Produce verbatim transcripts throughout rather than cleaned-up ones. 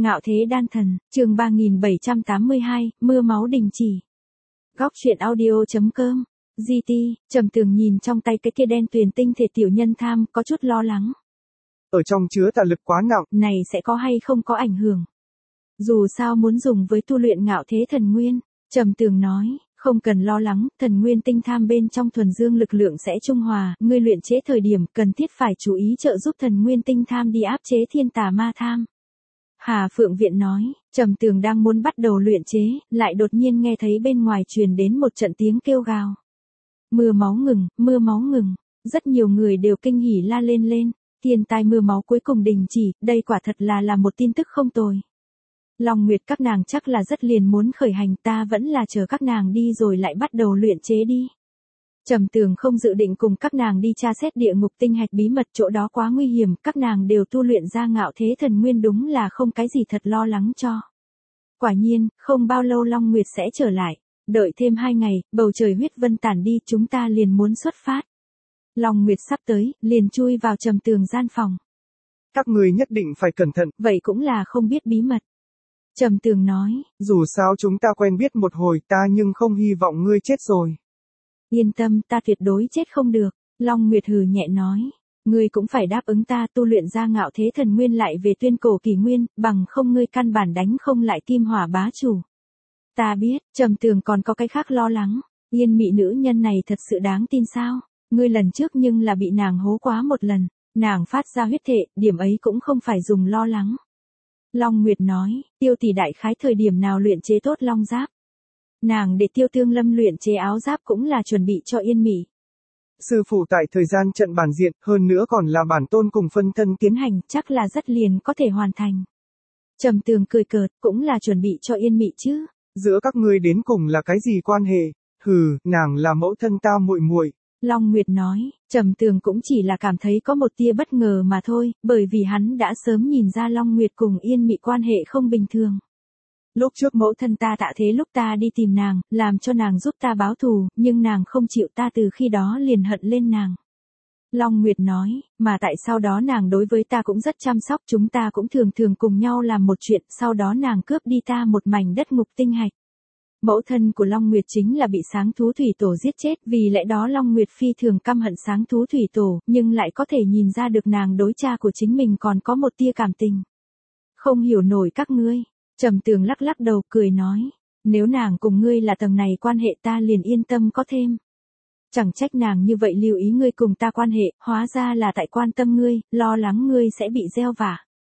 Ngạo thế đan thần, chương ba nghìn bảy trăm tám mươi hai, mưa máu đình chỉ. Góc truyện audio.com, giê tê, Trầm Tường nhìn trong tay cái kia đen tuyền tinh thể tiểu nhân tham, có chút lo lắng. Ở trong chứa tà lực quá nặng, này sẽ có hay không có ảnh hưởng. Dù sao muốn dùng với tu luyện ngạo thế thần nguyên, Trầm Tường nói, không cần lo lắng, thần nguyên tinh tham bên trong thuần dương lực lượng sẽ trung hòa, ngươi luyện chế thời điểm cần thiết phải chú ý trợ giúp thần nguyên tinh tham đi áp chế thiên tà ma tham. Hà Phượng Viện nói, Trầm Tường đang muốn bắt đầu luyện chế, lại đột nhiên nghe thấy bên ngoài truyền đến một trận tiếng kêu gào. Mưa máu ngừng, mưa máu ngừng, rất nhiều người đều kinh hỉ la lên lên, thiên tai mưa máu cuối cùng đình chỉ, đây quả thật là là một tin tức không tồi. Long Nguyệt các nàng chắc là rất liền muốn khởi hành, ta vẫn là chờ các nàng đi rồi lại bắt đầu luyện chế đi. Trầm Tường không dự định cùng các nàng đi tra xét địa ngục tinh hạch bí mật, chỗ đó quá nguy hiểm, các nàng đều tu luyện ra ngạo thế thần nguyên, đúng là không cái gì thật lo lắng cho. Quả nhiên, không bao lâu Long Nguyệt sẽ trở lại, đợi thêm hai ngày, bầu trời huyết vân tản đi, chúng ta liền muốn xuất phát. Long Nguyệt sắp tới, liền chui vào Trầm Tường gian phòng. Các người nhất định phải cẩn thận. Vậy cũng là không biết bí mật. Trầm Tường nói, dù sao chúng ta quen biết một hồi ta nhưng không hy vọng ngươi chết rồi. Yên tâm, ta tuyệt đối chết không được. Long Nguyệt hừ nhẹ nói, ngươi cũng phải đáp ứng ta tu luyện ra ngạo thế thần nguyên lại về tuyên cổ kỳ nguyên, bằng không ngươi căn bản đánh không lại kim hỏa bá chủ. Ta biết, Trầm Tường còn có cái khác lo lắng, Yên Mị nữ nhân này thật sự đáng tin sao? Ngươi lần trước nhưng là bị nàng hố quá một lần, nàng phát ra huyết thệ, điểm ấy cũng không phải dùng lo lắng. Long Nguyệt nói, Tiêu tỷ đại khái thời điểm nào luyện chế tốt long giáp? Nàng để Tiêu Tương Lâm luyện chế áo giáp cũng là chuẩn bị cho Yên Mị. Sư phụ tại thời gian trận bản diện, hơn nữa còn là bản tôn cùng phân thân tiến hành, chắc là rất liền có thể hoàn thành. Trầm Tường cười cợt, cũng là chuẩn bị cho Yên Mị chứ. Giữa các ngươi đến cùng là cái gì quan hệ? Hừ, nàng là mẫu thân ta muội muội. Long Nguyệt nói, Trầm Tường cũng chỉ là cảm thấy có một tia bất ngờ mà thôi, bởi vì hắn đã sớm nhìn ra Long Nguyệt cùng Yên Mị quan hệ không bình thường. Lúc trước mẫu thân ta tạ thế lúc ta đi tìm nàng, làm cho nàng giúp ta báo thù, nhưng nàng không chịu, ta từ khi đó liền hận lên nàng. Long Nguyệt nói, mà tại sau đó nàng đối với ta cũng rất chăm sóc, chúng ta cũng thường thường cùng nhau làm một chuyện, sau đó nàng cướp đi ta một mảnh đất ngục tinh hạch. Mẫu thân của Long Nguyệt chính là bị sáng thú thủy tổ giết chết, vì lẽ đó Long Nguyệt phi thường căm hận sáng thú thủy tổ, nhưng lại có thể nhìn ra được nàng đối cha của chính mình còn có một tia cảm tình. Không hiểu nổi các ngươi. Trầm Tường lắc lắc đầu cười nói, nếu nàng cùng ngươi là tầng này quan hệ ta liền yên tâm có thêm. Chẳng trách nàng như vậy lưu ý ngươi cùng ta quan hệ, hóa ra là tại quan tâm ngươi, lo lắng ngươi sẽ bị gieo vạ.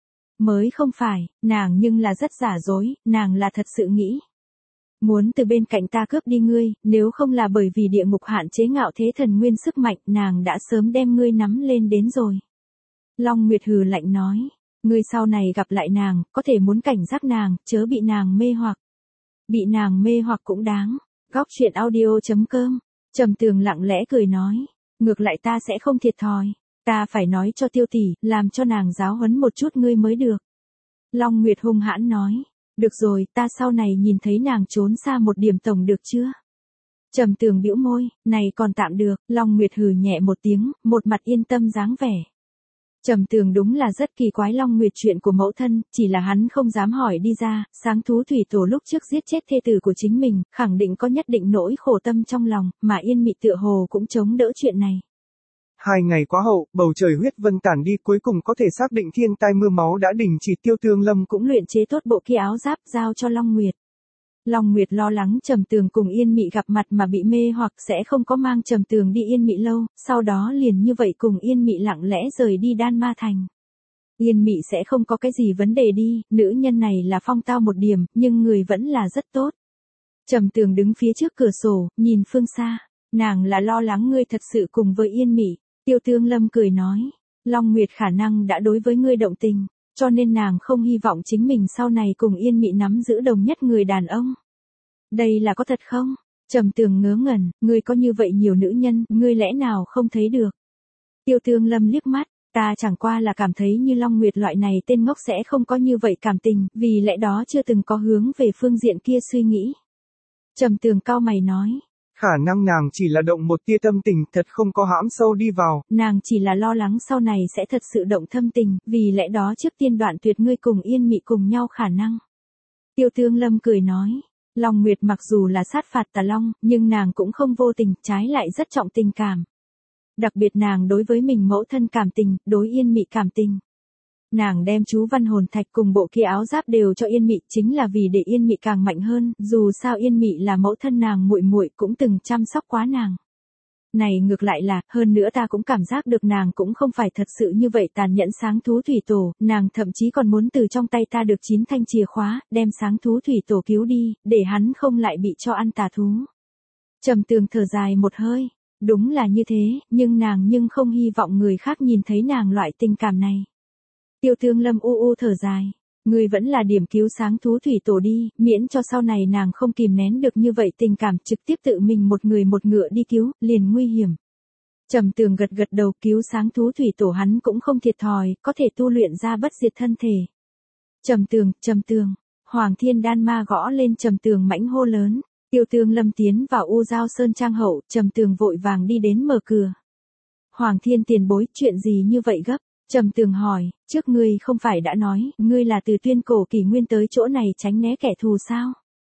Mới không phải, nàng nhưng là rất giả dối, nàng là thật sự nghĩ. Muốn từ bên cạnh ta cướp đi ngươi, nếu không là bởi vì địa ngục hạn chế ngạo thế thần nguyên sức mạnh, nàng đã sớm đem ngươi nắm lên đến rồi. Long Nguyệt hừ lạnh nói, ngươi sau này gặp lại nàng, có thể muốn cảnh giác nàng, chớ bị nàng mê hoặc. Bị nàng mê hoặc cũng đáng. Góc truyện audio.com, Trầm Tường lặng lẽ cười nói, ngược lại ta sẽ không thiệt thòi, ta phải nói cho Tiêu tỷ, làm cho nàng giáo huấn một chút ngươi mới được. Long Nguyệt hung hãn nói, được rồi, ta sau này nhìn thấy nàng trốn xa một điểm tổng được chưa? Trầm Tường bĩu môi, này còn tạm được. Long Nguyệt hừ nhẹ một tiếng, một mặt yên tâm dáng vẻ. Trầm Tường đúng là rất kỳ quái Long Nguyệt chuyện của mẫu thân, chỉ là hắn không dám hỏi đi ra, sáng thú thủy tổ lúc trước giết chết thê tử của chính mình, khẳng định có nhất định nỗi khổ tâm trong lòng, mà Yên Mị tựa hồ cũng chống đỡ chuyện này. Hai ngày quá hậu, bầu trời huyết vân tản đi, cuối cùng có thể xác định thiên tai mưa máu đã đình chỉ. Tiêu Tương Lâm cũng luyện chế tốt bộ kia áo giáp giao cho Long Nguyệt. Long Nguyệt lo lắng Trầm Tường cùng Yên Mị gặp mặt mà bị mê hoặc sẽ không có mang Trầm Tường đi Yên Mị lâu, sau đó liền như vậy cùng Yên Mị lặng lẽ rời đi Đan Ma Thành. Yên Mị sẽ không có cái gì vấn đề đi, nữ nhân này là phong tao một điểm, nhưng người vẫn là rất tốt. Trầm Tường đứng phía trước cửa sổ, nhìn phương xa, nàng là lo lắng ngươi thật sự cùng với Yên Mị. Tiêu Tương Lâm cười nói, Long Nguyệt khả năng đã đối với ngươi động tình, cho nên nàng không hy vọng chính mình sau này cùng Yên Mị nắm giữ đồng nhất người đàn ông. Đây là có thật không? Trầm Tường ngớ ngẩn, ngươi có như vậy nhiều nữ nhân, ngươi lẽ nào không thấy được? Tiêu Tương Lâm liếc mắt, ta chẳng qua là cảm thấy như Long Nguyệt loại này tên ngốc sẽ không có như vậy cảm tình, vì lẽ đó chưa từng có hướng về phương diện kia suy nghĩ. Trầm Tường cau mày nói, Khả năng nàng chỉ là động một tia tâm tình, thật không có hãm sâu đi vào. Nàng chỉ là lo lắng sau này sẽ thật sự động thâm tình, vì lẽ đó trước tiên đoạn tuyệt ngươi cùng Yên Mị cùng nhau khả năng. Tiêu Tương Lâm cười nói, Long Nguyệt mặc dù là sát phạt tà long, nhưng nàng cũng không vô tình, trái lại rất trọng tình cảm. Đặc biệt nàng đối với mình mẫu thân cảm tình, đối Yên Mị cảm tình. Nàng đem chú văn hồn thạch cùng bộ kia áo giáp đều cho Yên Mị, chính là vì để Yên Mị càng mạnh hơn, dù sao Yên Mị là mẫu thân nàng muội muội cũng từng chăm sóc quá nàng. Này ngược lại là, hơn nữa ta cũng cảm giác được nàng cũng không phải thật sự như vậy tàn nhẫn sáng thú thủy tổ, nàng thậm chí còn muốn từ trong tay ta được chín thanh chìa khóa, đem sáng thú thủy tổ cứu đi, để hắn không lại bị cho ăn tà thú. Trầm Tường thở dài một hơi, đúng là như thế, nhưng nàng nhưng không hy vọng người khác nhìn thấy nàng loại tình cảm này. Tiêu Tương Lâm u u thở dài, ngươi vẫn là điểm cứu sáng thú thủy tổ đi, miễn cho sau này nàng không kìm nén được như vậy tình cảm, trực tiếp tự mình một người một ngựa đi cứu, liền nguy hiểm. Trầm Tường gật gật đầu, cứu sáng thú thủy tổ hắn cũng không thiệt thòi, có thể tu luyện ra bất diệt thân thể. Trầm Tường, Trầm Tường, Hoàng Thiên Đan Ma gõ lên Trầm Tường mãnh hô lớn. Tiêu Tương Lâm tiến vào U Giao Sơn trang hậu, Trầm Tường vội vàng đi đến mở cửa. Hoàng Thiên tiền bối, chuyện gì như vậy gấp? Trầm Tường hỏi, trước ngươi không phải đã nói, ngươi là từ Tuyên Cổ Kỷ Nguyên tới chỗ này tránh né kẻ thù sao?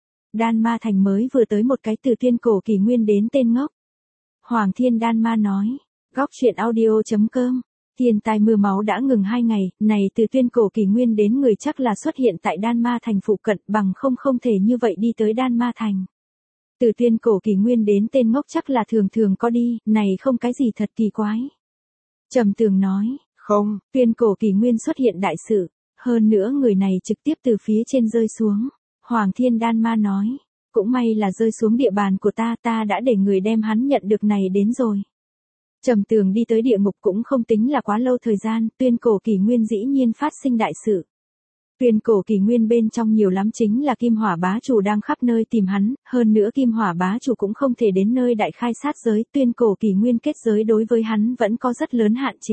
Đan Ma Thành mới vừa tới một cái từ Tuyên Cổ Kỷ Nguyên đến tên ngốc. Hoàng Thiên Đan Ma nói, góc truyện audio chấm com, thiên tai mưa máu đã ngừng hai ngày, này từ Tuyên Cổ Kỷ Nguyên đến người chắc là xuất hiện tại Đan Ma Thành phụ cận, bằng không không thể như vậy đi tới Đan Ma Thành. Từ Tuyên Cổ Kỷ Nguyên đến tên ngốc chắc là thường thường có đi, này không cái gì thật kỳ quái. Trầm Tường nói, không, Tuyên Cổ Kỷ Nguyên xuất hiện đại sự, hơn nữa người này trực tiếp từ phía trên rơi xuống. Hoàng Thiên Đan Ma nói, cũng may là rơi xuống địa bàn của ta, ta đã để người đem hắn nhận được này đến rồi. Trầm Tường đi tới địa ngục cũng không tính là quá lâu thời gian, Tuyên Cổ Kỷ Nguyên dĩ nhiên phát sinh đại sự. Tuyên Cổ Kỷ Nguyên bên trong nhiều lắm chính là Kim Hỏa Bá Chủ đang khắp nơi tìm hắn, hơn nữa Kim Hỏa Bá Chủ cũng không thể đến nơi đại khai sát giới, Tuyên Cổ Kỷ Nguyên kết giới đối với hắn vẫn có rất lớn hạn chế.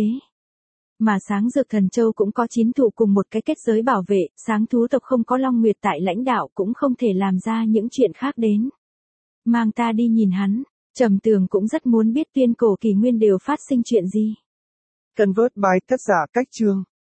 Mà Sáng Dược Thần Châu cũng có chín thụ cùng một cái kết giới bảo vệ, Sáng thú tộc không có Long Nguyệt tại lãnh đạo cũng không thể làm ra những chuyện khác đến. Mang ta đi nhìn hắn, Trầm Tường cũng rất muốn biết Tuyên Cổ Kỷ Nguyên đều phát sinh chuyện gì. Convert by tác giả Cách Chương